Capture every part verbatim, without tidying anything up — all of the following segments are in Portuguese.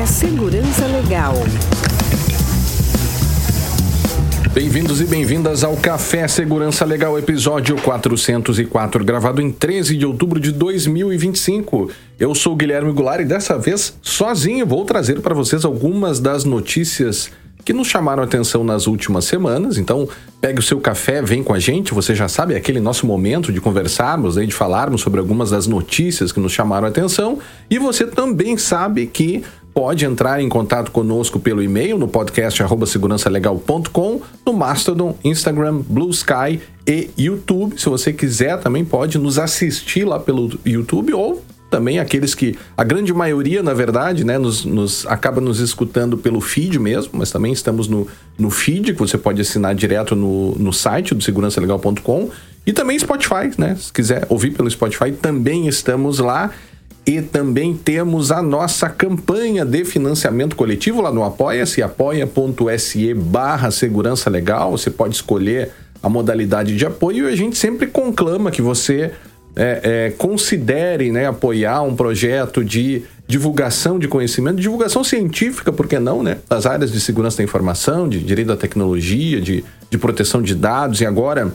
Café Segurança Legal. Bem-vindos e bem-vindas ao Café Segurança Legal, episódio quatrocentos e quatro, gravado em treze de outubro de dois mil e vinte e cinco. Eu sou o Guilherme Goulart e dessa vez, sozinho, vou trazer para vocês algumas das notícias que nos chamaram a atenção nas últimas semanas. Então, pegue o seu café, vem com a gente. Você já sabe, é aquele nosso momento de conversarmos, de falarmos sobre algumas das notícias que nos chamaram a atenção. E você também sabe que pode entrar em contato conosco pelo e-mail no podcast arroba segurança legal ponto com, no Mastodon, Instagram, Blue Sky e YouTube. Se você quiser, também pode nos assistir lá pelo YouTube ou também aqueles que, a grande maioria, na verdade, né, nos, nos, acaba nos escutando pelo feed mesmo, mas também estamos no, no feed, que você pode assinar direto no, no site do segurança legal ponto com, e também Spotify, né? Se quiser ouvir pelo Spotify, também estamos lá. E também temos a nossa campanha de financiamento coletivo lá no Apoia-se, apoia.se barra segurança legal. Você pode escolher a modalidade de apoio e a gente sempre conclama que você é, é, considere, né, apoiar um projeto de divulgação de conhecimento, divulgação científica, por que não, né? Das áreas de segurança da informação, de direito à tecnologia, de, de proteção de dados e agora,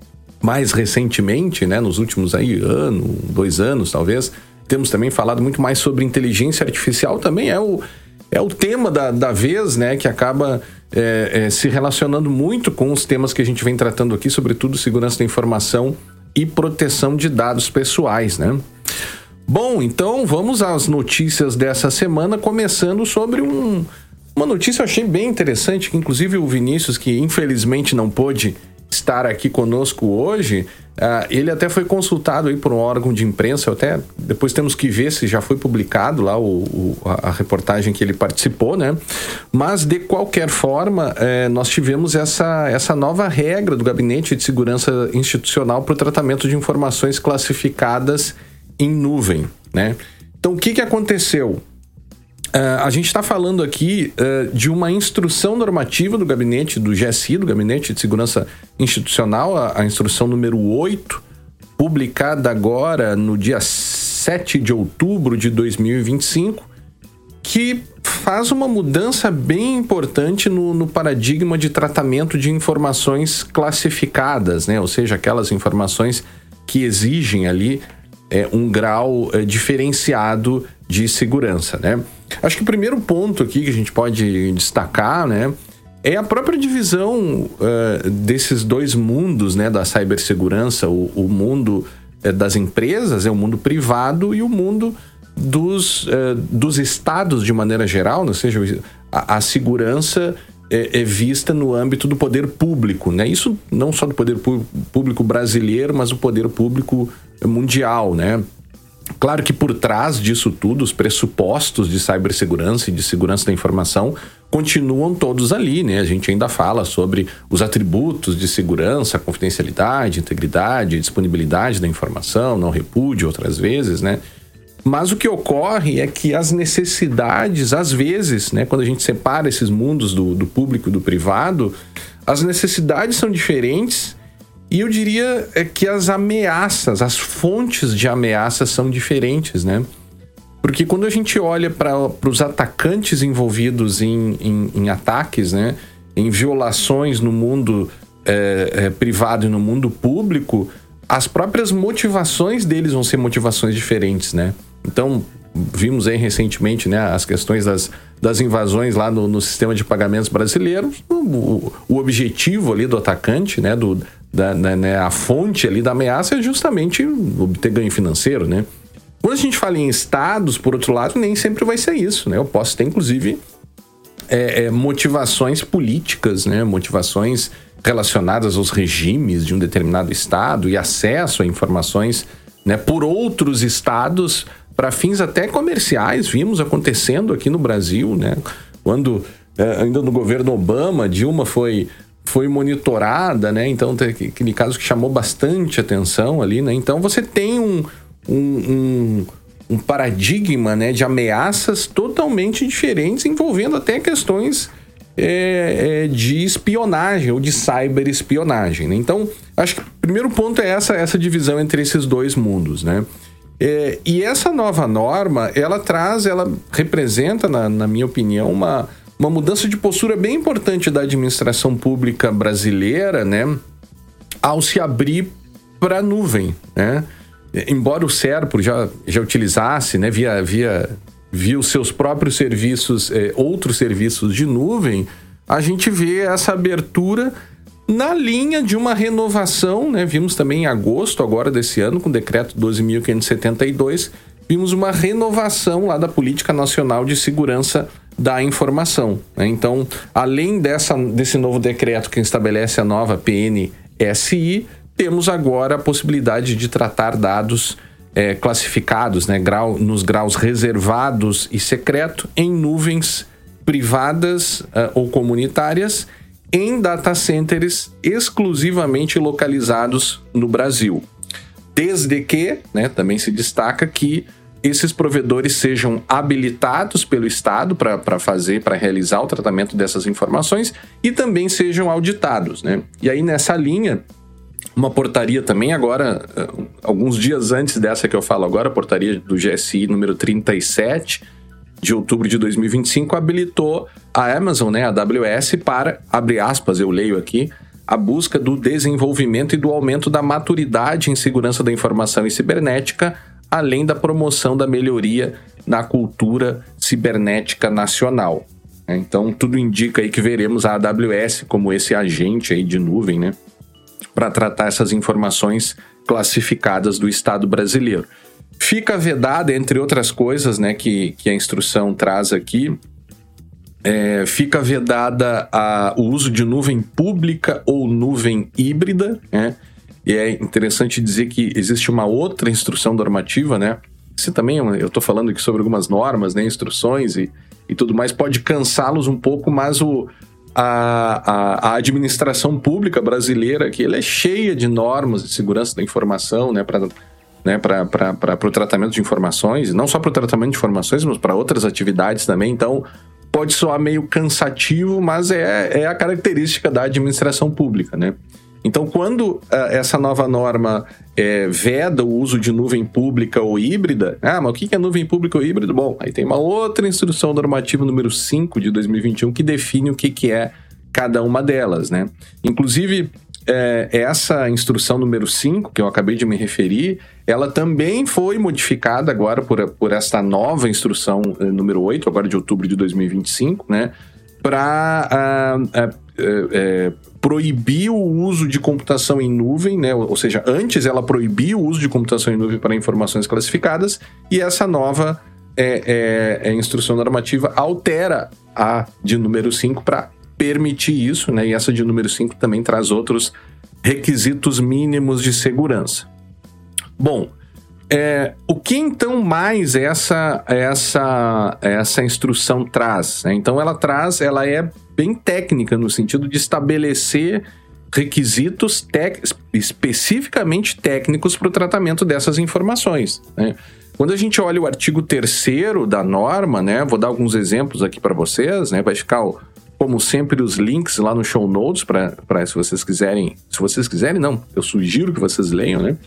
mais recentemente, né, nos últimos aí, ano, dois anos talvez, temos também falado muito mais sobre inteligência artificial, também é o, é o tema da, da vez, né, que acaba é, é, se relacionando muito com os temas que a gente vem tratando aqui, sobretudo segurança da informação e proteção de dados pessoais, né? Bom, então vamos às notícias dessa semana, começando sobre um, uma notícia que eu achei bem interessante, que inclusive o Vinícius, que infelizmente não pôde estar aqui conosco hoje, uh, ele até foi consultado aí por um órgão de imprensa, até depois temos que ver se já foi publicado lá o, o, a reportagem que ele participou, né? Mas de qualquer forma, eh, nós tivemos essa, essa nova regra do Gabinete de Segurança Institucional para o tratamento de informações classificadas em nuvem, né? Então, o que, que aconteceu? Uh, a gente está falando aqui uh, de uma instrução normativa do gabinete do G S I, do Gabinete de Segurança Institucional, a, a instrução número oito, publicada agora no dia sete de outubro de dois mil e vinte e cinco, que faz uma mudança bem importante no, no paradigma de tratamento de informações classificadas, né? Ou seja, aquelas informações que exigem ali é, um grau é, diferenciado de segurança, né? Acho que o primeiro ponto aqui que a gente pode destacar, né, é a própria divisão uh, desses dois mundos, né, da cibersegurança, o, o mundo uh, das empresas, é o mundo privado e o mundo dos, uh, dos estados de maneira geral, ou seja, a, a segurança é, é vista no âmbito do poder público, né? Isso não só do poder público brasileiro, mas o poder público mundial, né? Claro que por trás disso tudo, os pressupostos de cibersegurança e de segurança da informação continuam todos ali, né? A gente ainda fala sobre os atributos de segurança, confidencialidade, integridade, disponibilidade da informação, não repúdio outras vezes, né? Mas o que ocorre é que as necessidades, às vezes, né, quando a gente separa esses mundos do, do público e do privado, as necessidades são diferentes. E eu diria que as ameaças, as fontes de ameaças são diferentes, né? Porque quando a gente olha para os atacantes envolvidos em, em, em ataques, né? Em violações no mundo é, é, privado e no mundo público, as próprias motivações deles vão ser motivações diferentes, né? Então, vimos aí recentemente, né, as questões das, das invasões lá no, no sistema de pagamentos brasileiro. O, o objetivo ali do atacante, né, do... Da, né, a fonte ali da ameaça é justamente obter ganho financeiro, né? Quando a gente fala em estados, por outro lado, nem sempre vai ser isso, né? Eu posso ter, inclusive, é, é, motivações políticas, né? Motivações relacionadas aos regimes de um determinado estado e acesso a informações, né, por outros estados para fins até comerciais. Vimos acontecendo aqui no Brasil, né? Quando, é, ainda no governo Obama, Dilma foi... foi monitorada, né? Então, tem aquele caso que chamou bastante atenção ali, né? Então, você tem um, um, um, um paradigma, né, de ameaças totalmente diferentes, envolvendo até questões é, é, de espionagem ou de cyberespionagem, né? Então, acho que o primeiro ponto é essa, essa divisão entre esses dois mundos, né? É, e essa nova norma, ela traz, ela representa, na, na minha opinião, uma, uma mudança de postura bem importante da administração pública brasileira, né, ao se abrir para a nuvem, né? Embora o SERPRO já, já utilizasse, né, via, via, via os seus próprios serviços, é, outros serviços de nuvem, a gente vê essa abertura na linha de uma renovação, né? Vimos também em agosto agora desse ano, com o decreto doze mil quinhentos e setenta e dois, vimos uma renovação lá da Política Nacional de Segurança da Informação, né? Então, além dessa, desse novo decreto que estabelece a nova P N S I, temos agora a possibilidade de tratar dados é, classificados, né? Grau, nos graus reservados e secreto em nuvens privadas uh, ou comunitárias, em data centers exclusivamente localizados no Brasil. Desde que, né, também se destaca que esses provedores sejam habilitados pelo Estado para fazer, para realizar o tratamento dessas informações e também sejam auditados, né? E aí, nessa linha, uma portaria também agora, alguns dias antes dessa que eu falo agora, a portaria do G S I número trinta e sete, de outubro de dois mil e vinte e cinco, habilitou a Amazon, né, a A W S, para, abre aspas, eu leio aqui, a busca do desenvolvimento e do aumento da maturidade em segurança da informação e cibernética, além da promoção da melhoria na cultura cibernética nacional. Então, tudo indica aí que veremos a A W S como esse agente aí de nuvem, né, para tratar essas informações classificadas do Estado brasileiro. Fica vedada, entre outras coisas, né, que, que a instrução traz aqui, é, fica vedada a, o uso de nuvem pública ou nuvem híbrida, né? E é interessante dizer que existe uma outra instrução normativa, né? Isso também, eu estou falando aqui sobre algumas normas, né, instruções e, e tudo mais, pode cansá-los um pouco, mas o, a, a, a administração pública brasileira aqui, ela é cheia de normas de segurança da informação, né, para... Né, para o tratamento de informações, não só para o tratamento de informações, mas para outras atividades também. Então, pode soar meio cansativo, mas é, é a característica da administração pública, né? Então, quando uh, essa nova norma é, veda o uso de nuvem pública ou híbrida, ah, mas o que é nuvem pública ou híbrida? Bom, aí tem uma outra instrução normativa número cinco de dois mil e vinte e um que define o que, que é cada uma delas, né? Inclusive, é, essa instrução número cinco, que eu acabei de me referir, ela também foi modificada agora por, por esta nova instrução eh, número oito, agora de outubro de dois mil e vinte e cinco, né? Para uh, uh, uh, uh, proibir o uso de computação em nuvem, né? Ou seja, antes ela proibia o uso de computação em nuvem para informações classificadas, e essa nova é, é, é instrução normativa altera a de número cinco para permitir isso, né? E essa de número cinco também traz outros requisitos mínimos de segurança. Bom, é, o que então mais essa, essa, essa instrução traz? Né? Então ela traz, ela é bem técnica no sentido de estabelecer requisitos tec- especificamente técnicos para o tratamento dessas informações, né? Quando a gente olha o artigo terceiro da norma, né, vou dar alguns exemplos aqui para vocês, né, vai ficar, como sempre, os links lá no show notes para se vocês quiserem, se vocês quiserem, não, eu sugiro que vocês leiam, né?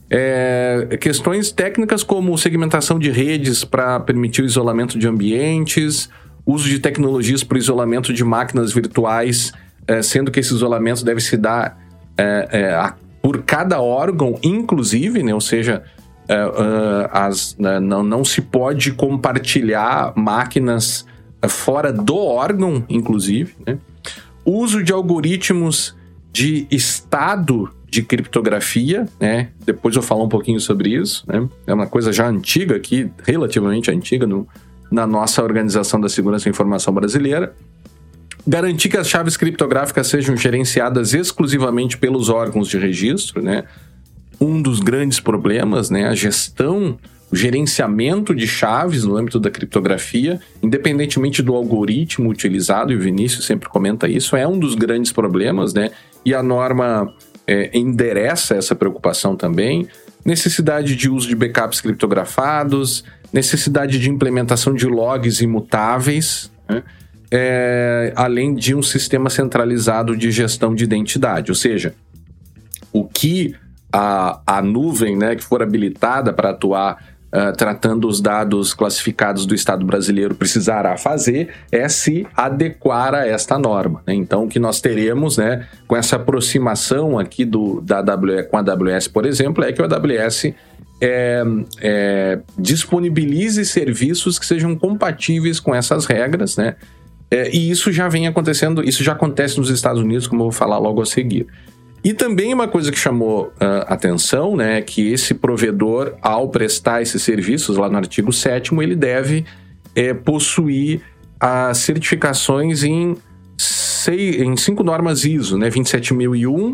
É, questões técnicas como segmentação de redes para permitir o isolamento de ambientes, uso de tecnologias para o isolamento de máquinas virtuais, é, sendo que esse isolamento deve se dar é, é, a, por cada órgão, inclusive, né? Ou seja, é, é, as, né, não, não se pode compartilhar máquinas fora do órgão, inclusive, né? Uso de algoritmos de estado de criptografia, né? Depois eu falo um pouquinho sobre isso, né? É uma coisa já antiga aqui, relativamente antiga no, na nossa Organização da Segurança da Informação brasileira. Garantir que as chaves criptográficas sejam gerenciadas exclusivamente pelos órgãos de registro, né? Um dos grandes problemas, né? A gestão, o gerenciamento de chaves no âmbito da criptografia, independentemente do algoritmo utilizado, e o Vinícius sempre comenta isso, é um dos grandes problemas, né? E a norma é, endereça essa preocupação também. Necessidade de uso de backups criptografados, necessidade de implementação de logs imutáveis, né? É, além de um sistema centralizado de gestão de identidade. Ou seja, o que a, a nuvem, né, que for habilitada para atuar uh, tratando os dados classificados do Estado brasileiro precisará fazer é se adequar a esta norma, né? Então, o que nós teremos, né, com essa aproximação aqui do, da A W S, com a A W S, por exemplo, é que o A W S é, é, disponibilize serviços que sejam compatíveis com essas regras, né? É, e isso já vem acontecendo, isso já acontece nos Estados Unidos, como eu vou falar logo a seguir. E também uma coisa que chamou uh, atenção, né, é que esse provedor, ao prestar esses serviços, lá no artigo sétimo, ele deve é, possuir as certificações em, seis, em cinco normas I S O, né, vinte e sete mil e um,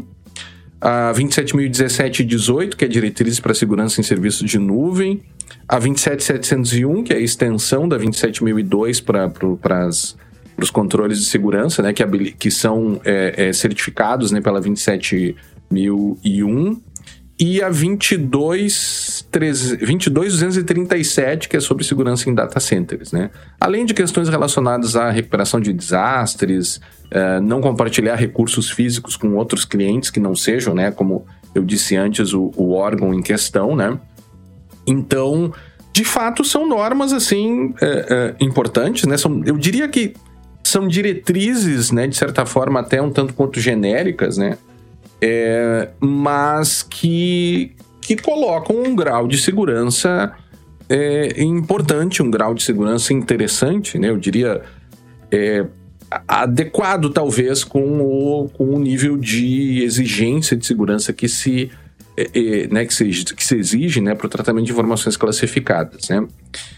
a vinte e sete mil e dezessete e dezoito, que é diretrizes para segurança em serviços de nuvem, a vinte e sete mil setecentos e um, que é a extensão da vinte e sete mil e dois para as... para os controles de segurança, né, que, que são é, é, certificados, né, pela vinte e sete mil e um, e a vinte e dois mil duzentos e trinta e sete, que é sobre segurança em data centers, né? Além de questões relacionadas à recuperação de desastres, é, não compartilhar recursos físicos com outros clientes que não sejam, né, como eu disse antes, o, o órgão em questão, né? Então, de fato, são normas, assim, é, é, importantes, né? São, eu diria que são diretrizes, né, de certa forma até um tanto quanto genéricas, né, é, mas que, que colocam um grau de segurança é, importante, um grau de segurança interessante, né, eu diria é, adequado talvez com o, com o nível de exigência de segurança que se, é, é, né, que se, que se exige, né, para o tratamento de informações classificadas, né.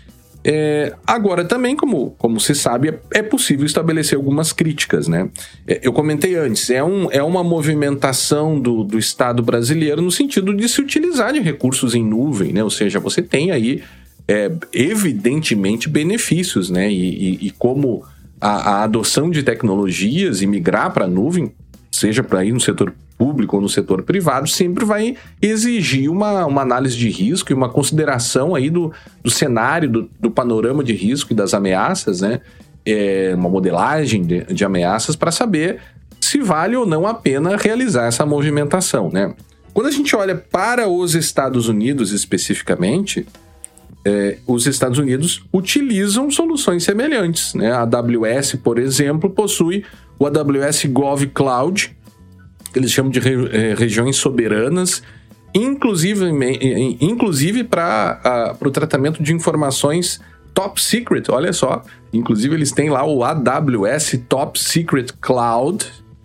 É, agora, também, como, como se sabe, é, é possível estabelecer algumas críticas, né? É, eu comentei antes, é, um, é uma movimentação do, do Estado brasileiro no sentido de se utilizar de recursos em nuvem, né? Ou seja, você tem aí, é, evidentemente, benefícios, né? E, e, e como a, a adoção de tecnologias e migrar para a nuvem, seja para ir no setor público ou no setor privado, sempre vai exigir uma, uma análise de risco e uma consideração aí do, do cenário, do, do panorama de risco e das ameaças, né? É, uma modelagem de, de ameaças para saber se vale ou não a pena realizar essa movimentação, né? Quando a gente olha para os Estados Unidos especificamente, é, os Estados Unidos utilizam soluções semelhantes, né? A AWS, por exemplo, possui o A W S GovCloud, que eles chamam de re, é, regiões soberanas, inclusive, inclusive para o tratamento de informações top secret, olha só. Inclusive eles têm lá o A W S Top Secret Cloud,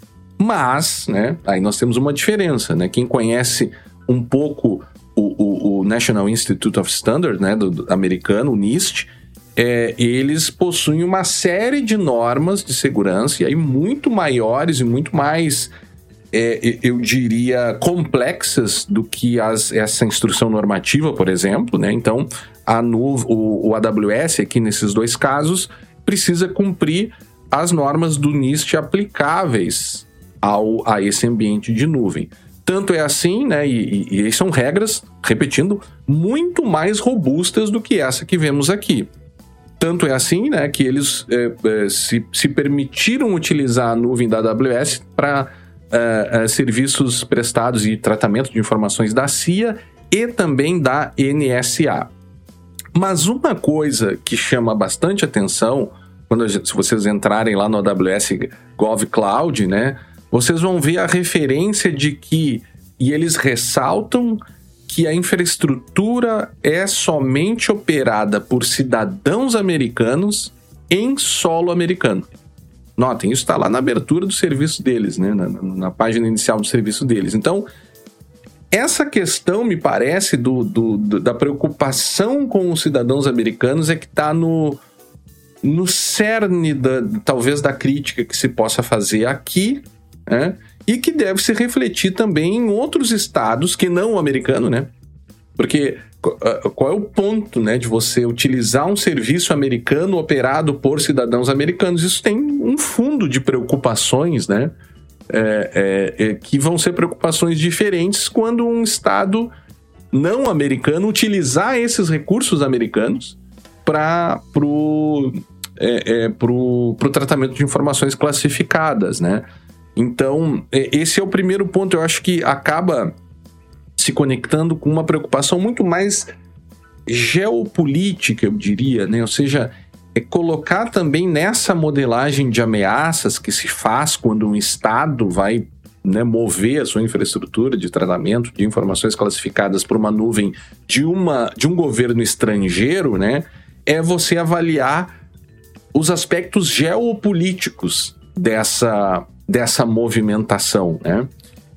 mas, né, aí nós temos uma diferença, né? Quem conhece um pouco o, o, o National Institute of Standards, né, do, do americano, o NIST, é, eles possuem uma série de normas de segurança, e aí muito maiores e muito mais... É, eu diria, complexas do que as, essa instrução normativa, por exemplo, né? Então, a nu, o, o A W S, aqui nesses dois casos, precisa cumprir as normas do NIST aplicáveis ao, a esse ambiente de nuvem. Tanto é assim, né? E, e, e são regras, repetindo, muito mais robustas do que essa que vemos aqui. Tanto é assim, né, que eles é, é, se, se permitiram utilizar a nuvem da A W S para... Uh, uh, serviços prestados e tratamento de informações da C I A e também da N S A. Mas uma coisa que chama bastante atenção, quando gente, se vocês entrarem lá no A W S GovCloud, né, vocês vão ver a referência de que, e eles ressaltam que a infraestrutura é somente operada por cidadãos americanos em solo americano. Notem, isso está lá na abertura do serviço deles, né? Na, na página inicial do serviço deles. Então, essa questão, me parece, do, do, do, da preocupação com os cidadãos americanos é que está no, no cerne, da, talvez, da crítica que se possa fazer aqui, né? E que deve se refletir também em outros estados que não o americano, né? Porque qual é o ponto, né, de você utilizar um serviço americano operado por cidadãos americanos? Isso tem um fundo de preocupações, né, é, é, é, que vão ser preocupações diferentes quando um estado não americano utilizar esses recursos americanos para pro, é, é, pro, pro tratamento de informações classificadas, né? Então, esse é o primeiro ponto. Eu acho que acaba se conectando com uma preocupação muito mais geopolítica, eu diria, né? Ou seja, é colocar também nessa modelagem de ameaças que se faz quando um Estado vai, né, mover a sua infraestrutura de tratamento de informações classificadas para uma nuvem de, uma, de um governo estrangeiro, né? É você avaliar os aspectos geopolíticos dessa, dessa movimentação, né?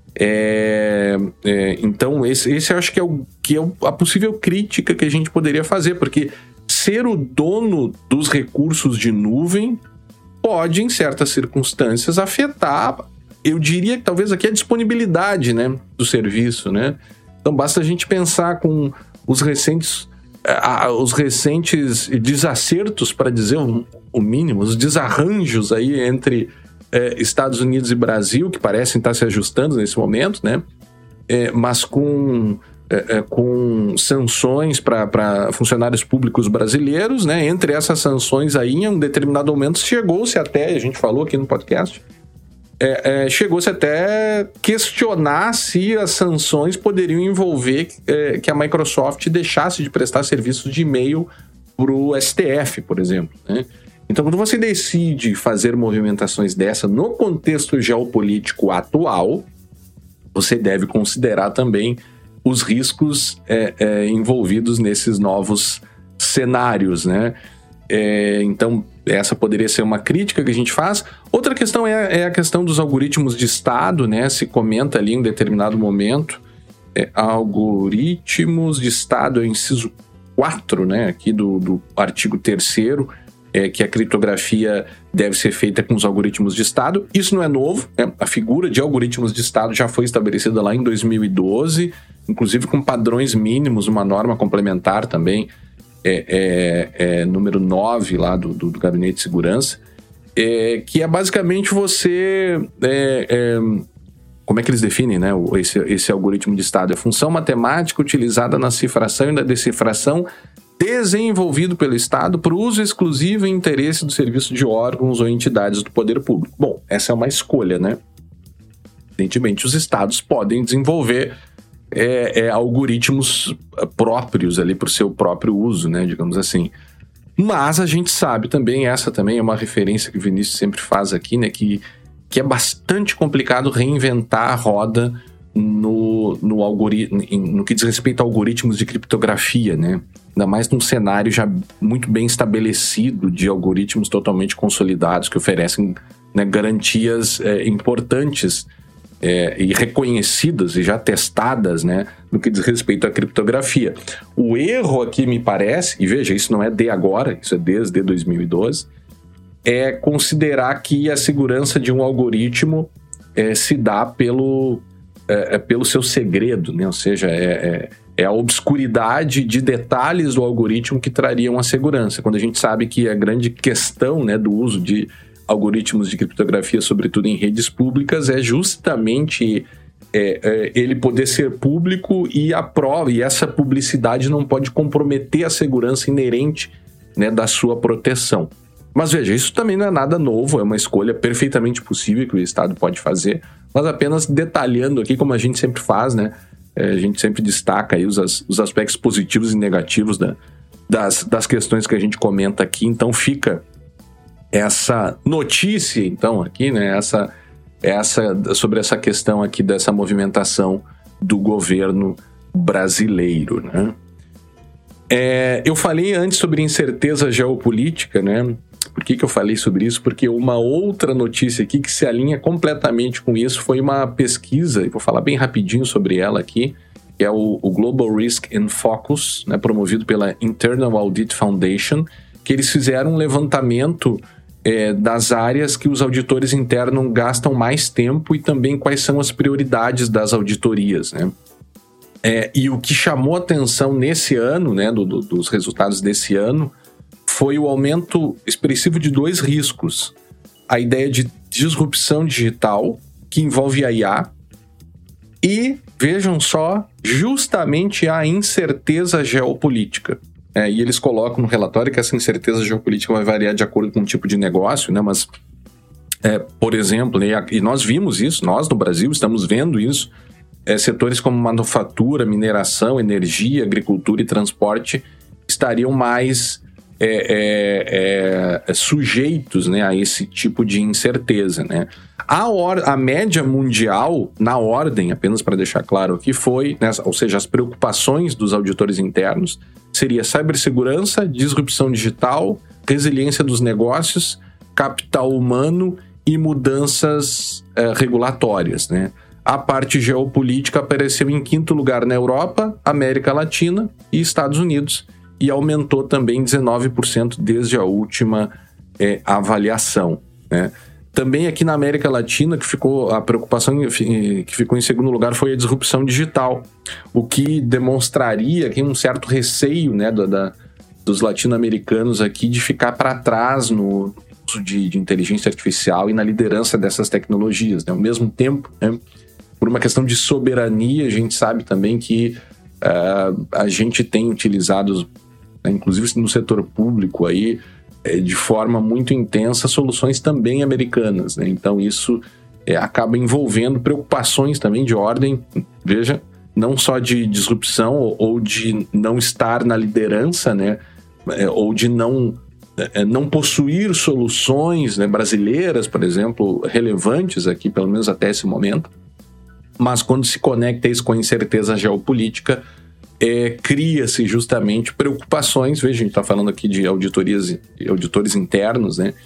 É, é, então, esse, esse eu acho que é, o, que é a possível crítica que a gente poderia fazer, porque ser o dono dos recursos de nuvem pode, em certas circunstâncias, afetar, eu diria que talvez aqui a disponibilidade, né, do serviço, né? Então, basta a gente pensar com os recentes, uh, os recentes desacertos, para dizer o, o mínimo, os desarranjos aí entre É, Estados Unidos e Brasil, que parecem estar se ajustando nesse momento, né? É, mas com, é, é, com sanções para funcionários públicos brasileiros, né? Entre essas sanções aí, em um determinado momento, chegou-se até, a gente falou aqui no podcast, é, é, chegou-se até questionar se as sanções poderiam envolver é, que a Microsoft deixasse de prestar serviços de e-mail para o S T F, por exemplo, né? Então, quando você decide fazer movimentações dessa no contexto geopolítico atual, você deve considerar também os riscos é, é, envolvidos nesses novos cenários, né? É, então, essa poderia ser uma crítica que a gente faz. Outra questão é, é a questão dos algoritmos de Estado, né? Se comenta ali em determinado momento, é, algoritmos de Estado, é o inciso quatro, né? Aqui do, do artigo terceiro, É, que a criptografia deve ser feita com os algoritmos de Estado. Isso não é novo, né? A figura de algoritmos de Estado já foi estabelecida lá em dois mil e doze, inclusive com padrões mínimos, uma norma complementar também, é, é, é, número nove lá do, do, do Gabinete de Segurança, é, que é basicamente você... É, é, como é que eles definem, né, esse, esse algoritmo de Estado? É função matemática utilizada na cifração e na decifração desenvolvido pelo Estado para uso exclusivo e interesse do serviço de órgãos ou entidades do poder público. Bom, essa é uma escolha, né? Evidentemente, os Estados podem desenvolver é, é, algoritmos próprios ali para o seu próprio uso, né? Digamos assim. Mas a gente sabe também, essa também é uma referência que o Vinícius sempre faz aqui, né? Que, que é bastante complicado reinventar a roda no, no, algoritmo, no que diz respeito a algoritmos de criptografia, né? Ainda mais num cenário já muito bem estabelecido de algoritmos totalmente consolidados que oferecem, né, garantias é, importantes é, e reconhecidas e já testadas, né, no que diz respeito à criptografia. O erro aqui, me parece, e veja, isso não é de agora, isso é desde dois mil e doze, é considerar que a segurança de um algoritmo é, se dá pelo, é, é, pelo seu segredo, né? Ou seja, é... é É a obscuridade de detalhes do algoritmo que trariam a segurança. Quando a gente sabe que a grande questão, né, do uso de algoritmos de criptografia, sobretudo em redes públicas, é justamente é, é, ele poder ser público e a prova, e essa publicidade não pode comprometer a segurança inerente, né, da sua proteção. Mas veja, isso também não é nada novo, é uma escolha perfeitamente possível que o Estado pode fazer, mas apenas detalhando aqui, como a gente sempre faz, né? A gente sempre destaca aí os, os aspectos positivos e negativos da, das, das questões que a gente comenta aqui. Então fica essa notícia, então, aqui, né? Essa, essa, sobre essa questão aqui dessa movimentação do governo brasileiro, né? É, eu falei antes sobre incerteza geopolítica, né? Por que que eu falei sobre isso? Porque uma outra notícia aqui que se alinha completamente com isso foi uma pesquisa, e vou falar bem rapidinho sobre ela aqui, que é o, o Global Risk in Focus, né, promovido pela Internal Audit Foundation, que eles fizeram um levantamento é, das áreas que os auditores internos gastam mais tempo e também quais são as prioridades das auditorias, né? É, e o que chamou atenção nesse ano, né, do, do, dos resultados desse ano, foi o aumento expressivo de dois riscos. A ideia de disrupção digital, que envolve a I A, e, vejam só, justamente a incerteza geopolítica. É, e eles colocam no relatório que essa incerteza geopolítica vai variar de acordo com o tipo de negócio, né? Mas, é, por exemplo, né, e nós vimos isso, nós no Brasil estamos vendo isso, é, setores como manufatura, mineração, energia, agricultura e transporte estariam mais é, é, é, sujeitos, né, a esse tipo de incerteza, né? A, or- a média mundial, na ordem, apenas para deixar claro aqui, foi, né, ou seja, as preocupações dos auditores internos seria cibersegurança, disrupção digital, resiliência dos negócios, capital humano e mudanças é, regulatórias, né? A parte geopolítica apareceu em quinto lugar na Europa, América Latina e Estados Unidos, e aumentou também dezenove por cento desde a última é, avaliação, né? Também aqui na América Latina, que ficou a preocupação que ficou em segundo lugar foi a disrupção digital, o que demonstraria aqui um certo receio, né, da, da, dos latino-americanos aqui de ficar para trás no uso de, de inteligência artificial e na liderança dessas tecnologias, né? Ao mesmo tempo, né, por uma questão de soberania, a gente sabe também que uh, a gente tem utilizado, né, inclusive no setor público aí, de forma muito intensa, soluções também americanas, né? Então isso é, acaba envolvendo preocupações também de ordem, veja, não só de disrupção ou, ou de não estar na liderança, né? É, ou de não, é, não possuir soluções, né, brasileiras, por exemplo, relevantes aqui, pelo menos até esse momento, mas quando se conecta isso com a incerteza geopolítica, É, cria-se justamente preocupações, veja, a gente está falando aqui de auditorias, auditores internos, né?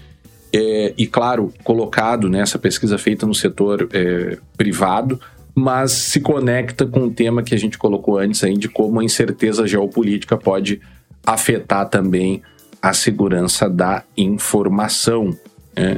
É, e claro, colocado nessa pesquisa feita no setor é, privado, mas se conecta com o tema que a gente colocou antes aí, de como a incerteza geopolítica pode afetar também a segurança da informação, né?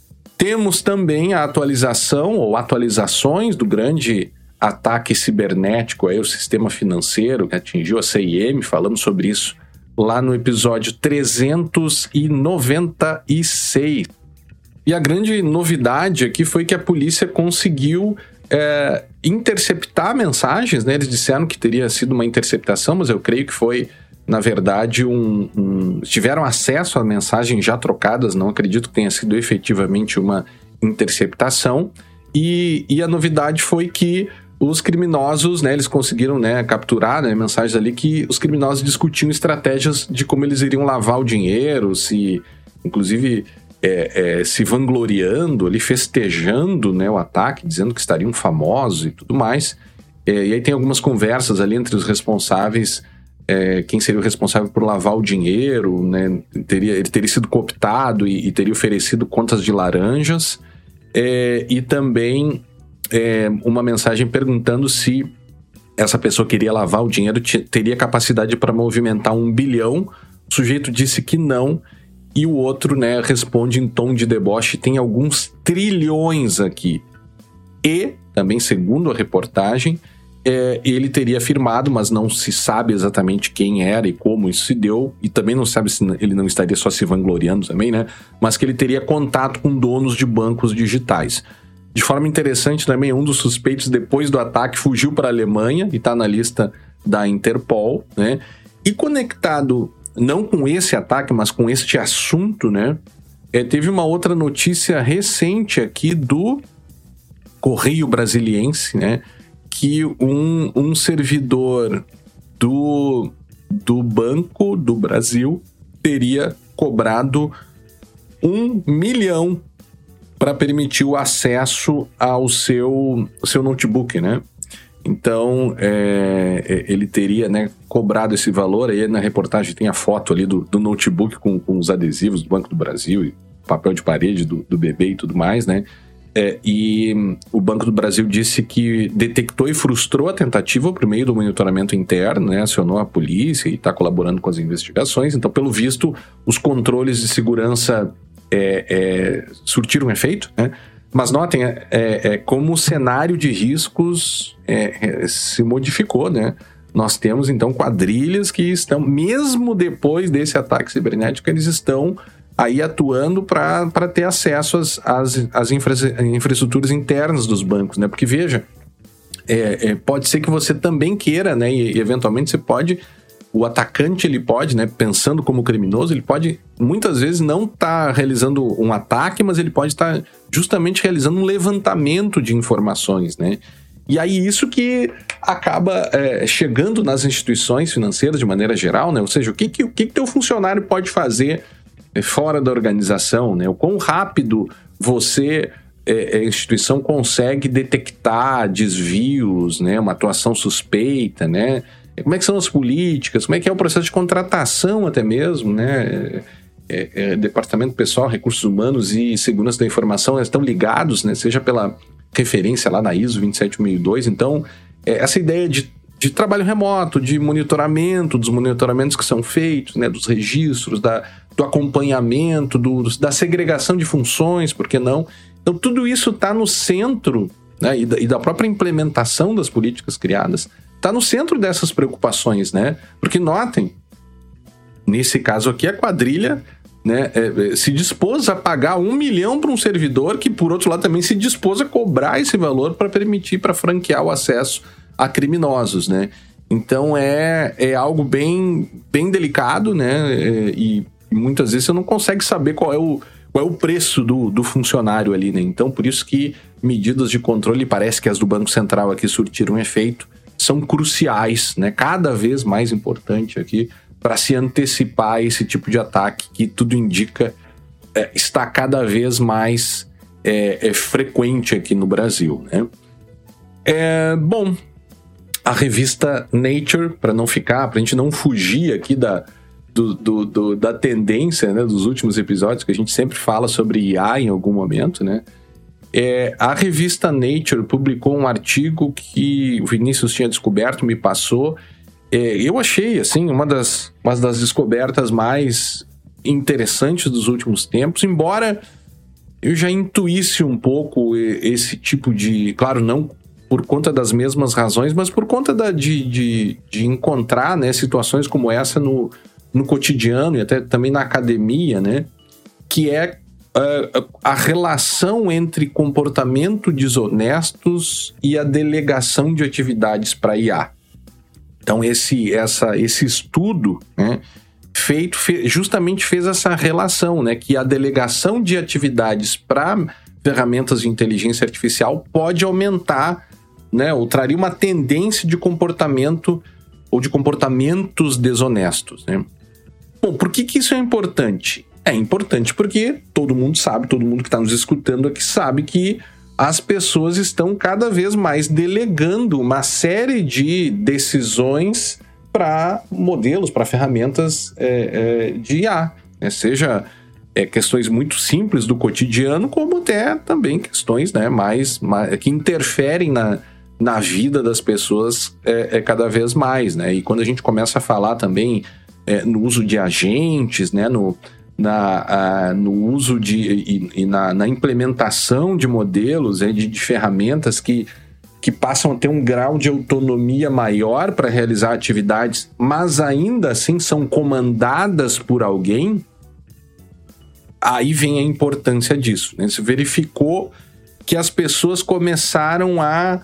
Temos também a atualização ou atualizações do grande ataque cibernético aí, o sistema financeiro que atingiu a C I M, falamos sobre isso lá no episódio trezentos e noventa e seis. E a grande novidade aqui foi que a polícia conseguiu é, interceptar mensagens, né? Eles disseram que teria sido uma interceptação, mas eu creio que foi, na verdade, um, um... tiveram acesso a mensagens já trocadas, não acredito que tenha sido efetivamente uma interceptação. E, e a novidade foi que os criminosos, né, eles conseguiram, né, capturar, né, mensagens ali que os criminosos discutiam estratégias de como eles iriam lavar o dinheiro, se, inclusive é, é, se vangloriando ali, festejando, né, o ataque, dizendo que estariam famosos e tudo mais. É, e aí tem algumas conversas ali entre os responsáveis, é, quem seria o responsável por lavar o dinheiro, né, teria, ele teria sido cooptado e, e teria oferecido contas de laranjas. É, e também é, uma mensagem perguntando se essa pessoa queria lavar o dinheiro, t- teria capacidade para movimentar um bilhão. O sujeito disse que não, e o outro, né, responde em tom de deboche: tem alguns trilhões aqui. E, também segundo a reportagem, é, ele teria afirmado, mas não se sabe exatamente quem era e como isso se deu, e também não sabe se ele não estaria só se vangloriando também, né? Mas que ele teria contato com donos de bancos digitais. De forma interessante também, um dos suspeitos, depois do ataque, fugiu para a Alemanha e está na lista da Interpol, né? E conectado, não com esse ataque, mas com este assunto, né? É, teve uma outra notícia recente aqui do Correio Brasiliense, né? Que um, um servidor do, do Banco do Brasil teria cobrado um milhão para permitir o acesso ao seu, seu notebook, né? Então, é, ele teria, né, cobrado esse valor. Aí na reportagem tem a foto ali do, do notebook com, com os adesivos do Banco do Brasil e papel de parede do, do bebê e tudo mais, né? É, e o Banco do Brasil disse que detectou e frustrou a tentativa por meio do monitoramento interno, né? Acionou a polícia e está colaborando com as investigações. Então, pelo visto, os controles de segurança é, é, surtiram efeito, né? Mas notem, é, é, como o cenário de riscos é, é, se modificou, né? Nós temos, então, quadrilhas que estão, mesmo depois desse ataque cibernético, eles estão aí atuando para ter acesso às, às, às infra, infraestruturas internas dos bancos, né? Porque, veja, é, é, pode ser que você também queira, né? E, e eventualmente você pode... O atacante, ele pode, né, pensando como criminoso, ele pode, muitas vezes, não estar tá realizando um ataque, mas ele pode estar tá justamente realizando um levantamento de informações, né? E aí isso que acaba é, chegando nas instituições financeiras de maneira geral, né? Ou seja, o que que o que que teu funcionário pode fazer fora da organização, né? O quão rápido você, é, a instituição, consegue detectar desvios, né? Uma atuação suspeita, né? Como é que são as políticas, como é que é o processo de contratação até mesmo, né? É, é, Departamento Pessoal, Recursos Humanos e Segurança da Informação estão ligados, né? Seja pela referência lá na I S O vinte e sete mil e dois. Então, é, essa ideia de, de trabalho remoto, de monitoramento, dos monitoramentos que são feitos, né? Dos registros, da, do acompanhamento, do, da segregação de funções, por que não? Então, tudo isso está no centro, né? e, da, e da própria implementação das políticas criadas, está no centro dessas preocupações, né? Porque notem, nesse caso aqui, a quadrilha, né, é, se dispôs a pagar um milhão para um servidor que, por outro lado, também se dispôs a cobrar esse valor para permitir, para franquear o acesso a criminosos, né? Então é, é algo bem, bem delicado, né? É, e muitas vezes você não consegue saber qual é o, qual é o preço do, do funcionário ali, né? Então, por isso que medidas de controle, parece que as do Banco Central aqui surtiram efeito, são cruciais, né? Cada vez mais importante aqui para se antecipar a esse tipo de ataque que tudo indica é, está cada vez mais é, é, frequente aqui no Brasil, né? É, bom, a revista Nature, para não ficar, para a gente não fugir aqui da, do, do, do, da tendência, né, dos últimos episódios, que a gente sempre fala sobre I A em algum momento, né? É, a revista Nature publicou um artigo que o Vinícius tinha descoberto, me passou. É, eu achei, assim, uma das, uma das descobertas mais interessantes dos últimos tempos, embora eu já intuísse um pouco esse tipo de... Claro, não por conta das mesmas razões, mas por conta da, de, de, de encontrar, né, situações como essa no, no cotidiano e até também na academia, né? Que é uh, a relação entre comportamento desonestos e a delegação de atividades para I A. Então, esse, essa, esse estudo, né, feito fe, justamente fez essa relação, né, que a delegação de atividades para ferramentas de inteligência artificial pode aumentar, né, ou traria uma tendência de comportamento ou de comportamentos desonestos, né? Bom, por que que isso é importante? É importante porque todo mundo sabe, todo mundo que está nos escutando aqui sabe que as pessoas estão cada vez mais delegando uma série de decisões para modelos, para ferramentas é, é, de I A, né? Seja é, questões muito simples do cotidiano, como até também questões, né, mais, mais que interferem na, na vida das pessoas é, é cada vez mais, né? E quando a gente começa a falar também é, no uso de agentes, né, no Na, a, no uso de, e, e na, na implementação de modelos, é, de, de ferramentas que, que passam a ter um grau de autonomia maior para realizar atividades, mas ainda assim são comandadas por alguém, aí vem a importância disso, né? Se verificou que as pessoas começaram a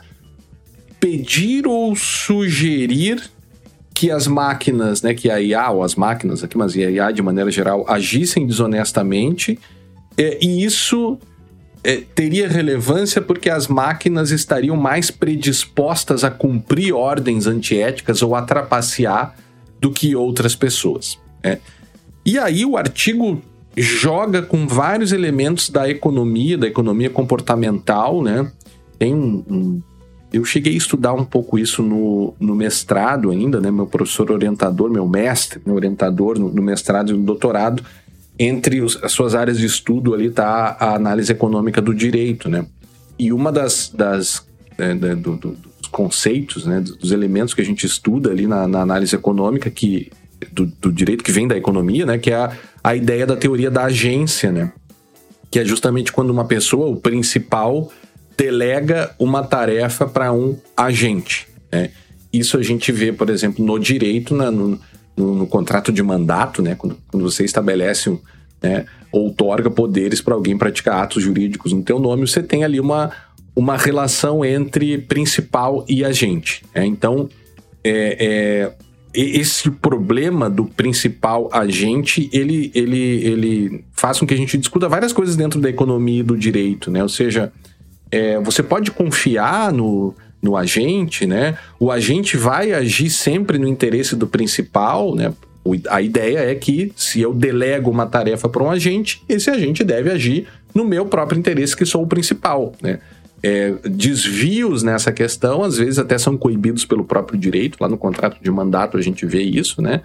pedir ou sugerir que as máquinas, né, que a I A, ou as máquinas aqui, mas a I A de maneira geral, agissem desonestamente, é, e isso é, teria relevância porque as máquinas estariam mais predispostas a cumprir ordens antiéticas ou a trapacear do que outras pessoas, né? E aí o artigo joga com vários elementos da economia, da economia comportamental, né? Tem um... um Eu cheguei a estudar um pouco isso no, no mestrado ainda, né? Meu professor orientador, meu mestre, meu orientador no, no mestrado e no doutorado, entre os, as suas áreas de estudo ali está a análise econômica do direito, né? E uma das, das é, do, do, dos conceitos, né, dos elementos que a gente estuda ali na, na análise econômica que, do, do direito que vem da economia, né? Que é a, a ideia da teoria da agência, né? Que é justamente quando uma pessoa, o principal, delega uma tarefa para um agente, né? Isso a gente vê, por exemplo, no direito, na, no, no, no contrato de mandato, né? Quando, quando você estabelece um, né, ou outorga poderes para alguém praticar atos jurídicos no teu nome, você tem ali uma, uma relação entre principal e agente, né? Então, é, é, esse problema do principal agente, ele, ele, ele faz com que a gente discuta várias coisas dentro da economia e do direito, né? Ou seja, É, você pode confiar no, no agente, né? O agente vai agir sempre no interesse do principal, né? A ideia é que, se eu delego uma tarefa para um agente, esse agente deve agir no meu próprio interesse, que sou o principal, né? É, desvios nessa questão, às vezes até são coibidos pelo próprio direito, lá no contrato de mandato a gente vê isso, né?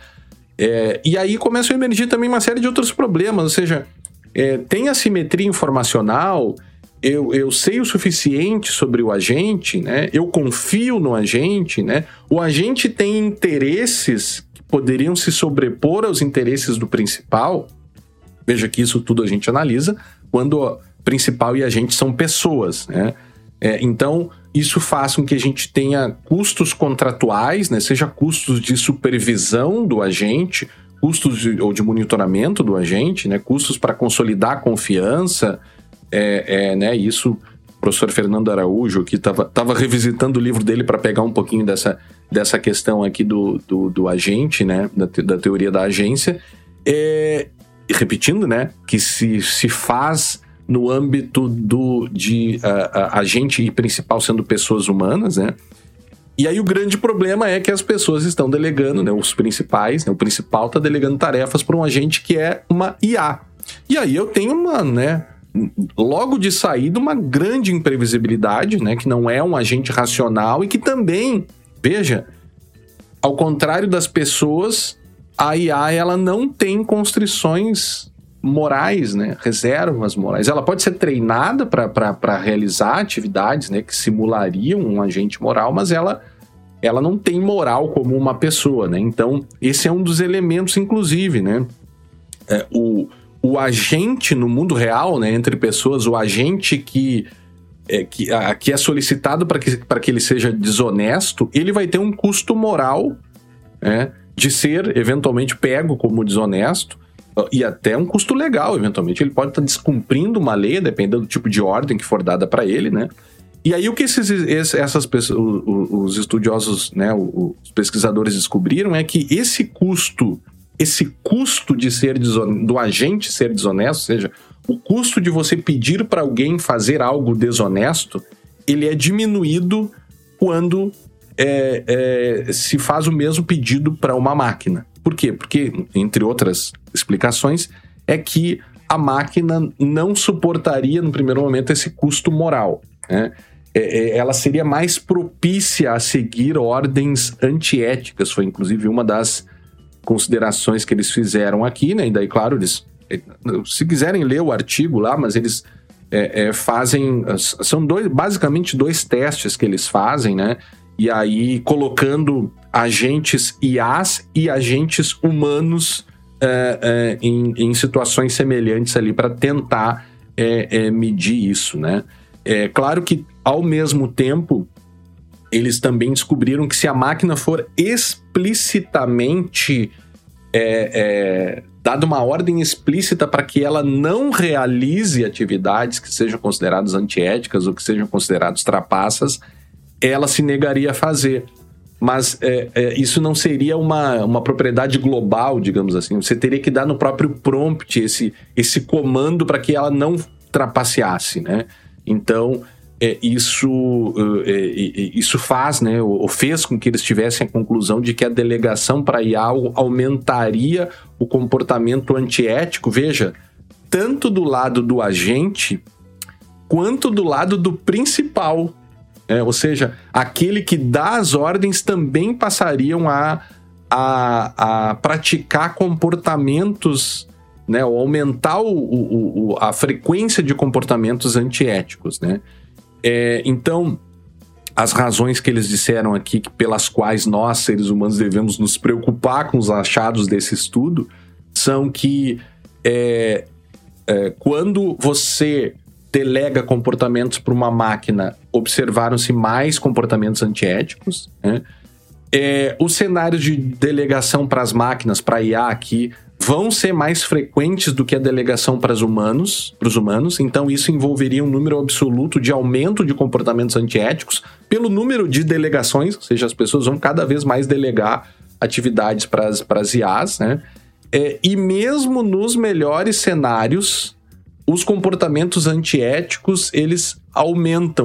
É, e aí começam a emergir também uma série de outros problemas, ou seja, é, tem assimetria informacional, eu, eu sei o suficiente sobre o agente, né? Eu confio no agente, né? O agente tem interesses que poderiam se sobrepor aos interesses do principal. Veja que isso tudo a gente analisa quando o principal e agente são pessoas, né? É, então, isso faz com que a gente tenha custos contratuais, né? Seja custos de supervisão do agente, custos de, ou de monitoramento do agente, né? Custos para consolidar a confiança. É, é, né? Isso, o professor Fernando Araújo, que estava revisitando o livro dele para pegar um pouquinho dessa, dessa questão aqui do, do, do agente, né? Da, da teoria da agência. É, repetindo, né? Que se, se faz no âmbito do, de uh, uh, agente e principal sendo pessoas humanas, né? E aí o grande problema é que as pessoas estão delegando, né? Os principais, né? O principal está delegando tarefas para um agente que é uma I A. E aí eu tenho uma, né? Logo de saída, uma grande imprevisibilidade, né? Que não é um agente racional e que também, veja, ao contrário das pessoas, a I A, ela não tem constrições morais, né? Reservas morais. Ela pode ser treinada para realizar atividades, né? Que simulariam um agente moral, mas ela, ela não tem moral como uma pessoa, né? Então, esse é um dos elementos, inclusive, né? É, o, o agente no mundo real, né? Entre pessoas, o agente que é, que, a, que é solicitado para que, para que ele seja desonesto, ele vai ter um custo moral, né? De ser eventualmente pego como desonesto, e até um custo legal, eventualmente. Ele pode estar descumprindo uma lei, dependendo do tipo de ordem que for dada para ele, né? E aí o que esses, essas pessoas, os estudiosos, né, os pesquisadores descobriram é que esse custo, esse custo de ser desonesto, do agente ser desonesto, ou seja, o custo de você pedir para alguém fazer algo desonesto, ele é diminuído quando é, é, se faz o mesmo pedido para uma máquina. Por quê? Porque, entre outras explicações, é que a máquina não suportaria, no primeiro momento, esse custo moral, né? É, é, ela seria mais propícia a seguir ordens antiéticas. Foi, inclusive, uma das considerações que eles fizeram aqui, né? E daí, claro, eles, se quiserem ler o artigo lá, mas eles é, é, fazem... São dois, basicamente dois testes que eles fazem, né? E aí, colocando agentes I As e agentes humanos é, é, em, em situações semelhantes ali para tentar é, é, medir isso, né? É claro que, ao mesmo tempo, eles também descobriram que se a máquina for explicitamente é, é, dada uma ordem explícita para que ela não realize atividades que sejam consideradas antiéticas ou que sejam consideradas trapaças, ela se negaria a fazer. Mas é, é, isso não seria uma, uma propriedade global, digamos assim. Você teria que dar no próprio prompt esse, esse comando para que ela não trapaceasse, né? Então, é, isso, é, isso faz, né, ou fez com que eles tivessem a conclusão de que a delegação para I A aumentaria o comportamento antiético, veja, tanto do lado do agente quanto do lado do principal. É, ou seja, aquele que dá as ordens também passariam a, a, a praticar comportamentos, né, ou aumentar o, o, o, a frequência de comportamentos antiéticos, né? É, então, as razões que eles disseram aqui, pelas quais nós, seres humanos, devemos nos preocupar com os achados desse estudo, são que é, é, quando você delega comportamentos para uma máquina, observaram-se mais comportamentos antiéticos, né? É, os cenários de delegação para as máquinas, para a I A aqui, vão ser mais frequentes do que a delegação para os humanos, para os humanos, então isso envolveria um número absoluto de aumento de comportamentos antiéticos pelo número de delegações, ou seja, as pessoas vão cada vez mais delegar atividades para as, para as I As, né? É, e mesmo nos melhores cenários, os comportamentos antiéticos, eles aumentam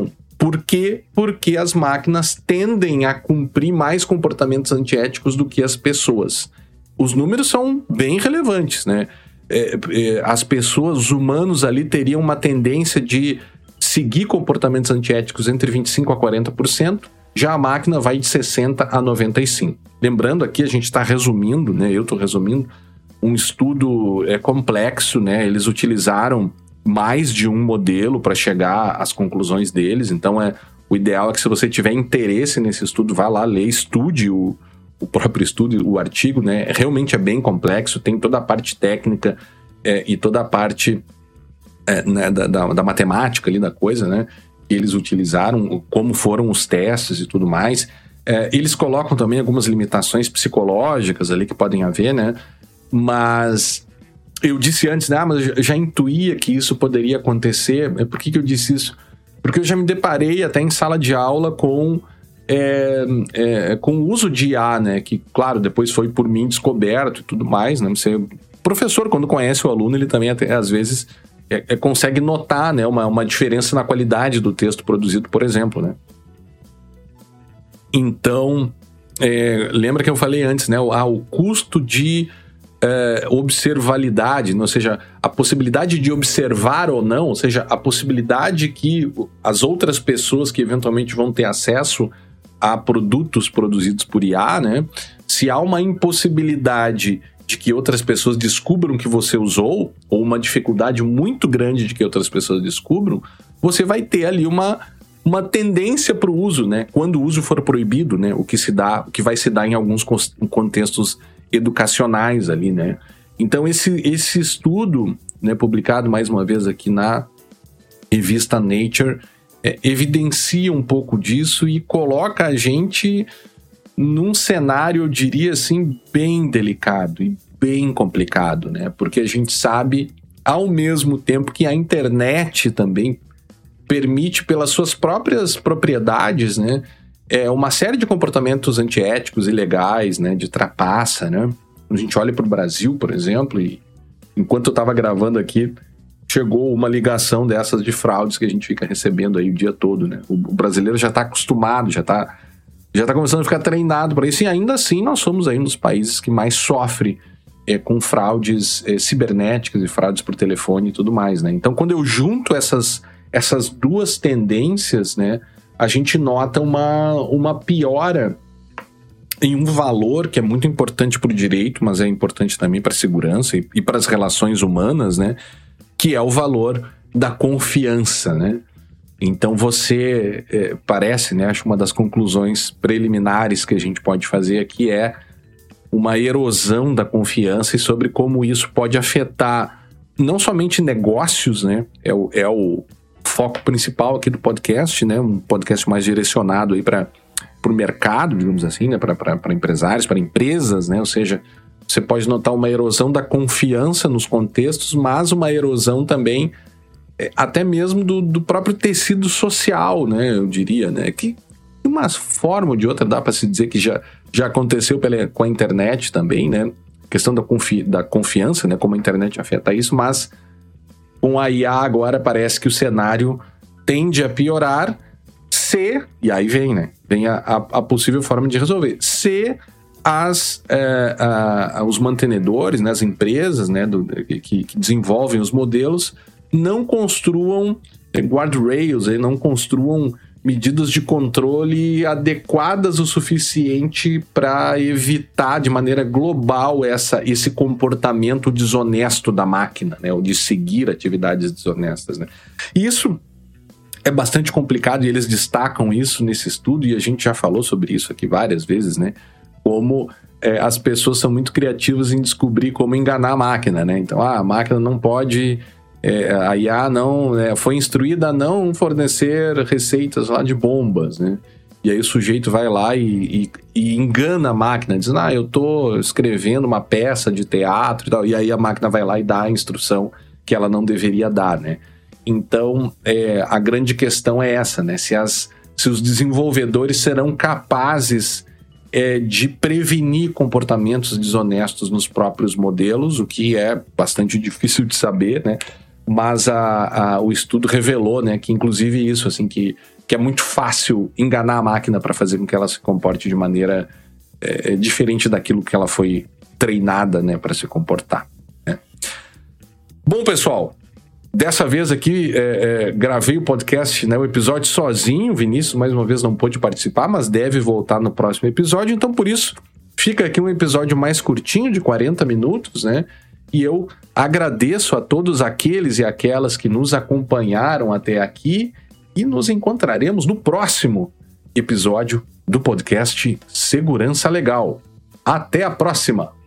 Por quê? Porque as máquinas tendem a cumprir mais comportamentos antiéticos do que as pessoas. Os números são bem relevantes, né? É, é, as pessoas, os humanos ali teriam uma tendência de seguir comportamentos antiéticos entre vinte e cinco por cento a quarenta por cento, já a máquina vai de sessenta por cento a noventa e cinco por cento. Lembrando aqui, a gente está resumindo, né? Eu estou resumindo, um estudo é, complexo, né? Eles utilizaram mais de um modelo para chegar às conclusões deles, então é, o ideal é que se você tiver interesse nesse estudo, vá lá ler, estude o, o próprio estudo, o artigo, né? Realmente é bem complexo, tem toda a parte técnica é, e toda a parte é, né, da, da, da matemática ali da coisa, né? Que eles utilizaram, como foram os testes e tudo mais. É, eles colocam também algumas limitações psicológicas ali que podem haver, né? Mas eu disse antes, né? Ah, mas eu já intuía que isso poderia acontecer. Por que que eu disse isso? Porque eu já me deparei até em sala de aula com, é, é, com o uso de I A, né? Que, claro, depois foi por mim descoberto e tudo mais, né? Você, o professor, quando conhece o aluno, ele também, até, às vezes, é, é, consegue notar, né? uma, uma diferença na qualidade do texto produzido, por exemplo, né? Então, é, lembra que eu falei antes, né? Ah, o custo de é, observabilidade, ou seja, a possibilidade de observar ou não, ou seja, a possibilidade que as outras pessoas que eventualmente vão ter acesso a produtos produzidos por I A, né? Se há uma impossibilidade de que outras pessoas descubram que você usou, ou uma dificuldade muito grande de que outras pessoas descubram, você vai ter ali uma... uma tendência para o uso, né? Quando o uso for proibido, né? O que se dá, o que vai se dar em alguns contextos educacionais ali, né? Então esse, esse estudo, né, publicado mais uma vez aqui na revista Nature, é, evidencia um pouco disso e coloca a gente num cenário, eu diria assim, bem delicado e bem complicado, né? Porque a gente sabe, ao mesmo tempo, que a internet também permite, pelas suas próprias propriedades, né, é, uma série de comportamentos antiéticos, ilegais, né, de trapaça, né? A gente olha para o Brasil, por exemplo, e enquanto eu estava gravando aqui, chegou uma ligação dessas de fraudes que a gente fica recebendo aí o dia todo, né? O, o brasileiro já está acostumado, já está já tá começando a ficar treinado para isso, e ainda assim nós somos aí um dos países que mais sofre é, com fraudes é, cibernéticas e fraudes por telefone e tudo mais, né? Então, quando eu junto essas essas duas tendências, né, a gente nota uma, uma piora em um valor que é muito importante para o direito, mas é importante também para a segurança e, e para as relações humanas, né, que é o valor da confiança, né? Então você, é, parece, né, acho uma das conclusões preliminares que a gente pode fazer aqui é uma erosão da confiança e sobre como isso pode afetar não somente negócios, né, é o, é o foco principal aqui do podcast, né? Um podcast mais direcionado aí para o mercado, digamos assim, né? Para empresários, para empresas, né? Ou seja, você pode notar uma erosão da confiança nos contextos, mas uma erosão também é, até mesmo do, do próprio tecido social, né? Eu diria, né? Que de uma forma ou de outra dá para se dizer que já, já aconteceu pela, com a internet também, né? A questão da, confi, da confiança, né? Como a internet afeta isso, mas com a I A agora parece que o cenário tende a piorar se, e aí vem, né? Vem a, a, a possível forma de resolver. Se as, é, a, os mantenedores, né, as empresas, né, do, que, que desenvolvem os modelos não construam guardrails, não construam medidas de controle adequadas o suficiente para evitar de maneira global essa, esse comportamento desonesto da máquina, né, ou de seguir atividades desonestas, né. E isso é bastante complicado e eles destacam isso nesse estudo e a gente já falou sobre isso aqui várias vezes, né, como é, as pessoas são muito criativas em descobrir como enganar a máquina, né. Então, ah, a máquina não pode... É, a I A não, é, foi instruída a não fornecer receitas lá de bombas, né? E aí o sujeito vai lá e, e, e engana a máquina, dizendo, ah, eu tô escrevendo uma peça de teatro e tal, e aí a máquina vai lá e dá a instrução que ela não deveria dar, né? Então, é, a grande questão é essa, né? Se, as, se os desenvolvedores serão capazes é, de prevenir comportamentos desonestos nos próprios modelos, o que é bastante difícil de saber, né? Mas a, a, o estudo revelou, né, que inclusive isso, assim, que que é muito fácil enganar a máquina para fazer com que ela se comporte de maneira é, diferente daquilo que ela foi treinada, né, para se comportar, né? Bom, pessoal, dessa vez aqui é, é, gravei o podcast, né, o episódio sozinho. O Vinícius mais uma vez não pôde participar, mas deve voltar no próximo episódio. Então, por isso, fica aqui um episódio mais curtinho, de quarenta minutos, né? E eu agradeço a todos aqueles e aquelas que nos acompanharam até aqui e nos encontraremos no próximo episódio do podcast Segurança Legal. Até a próxima!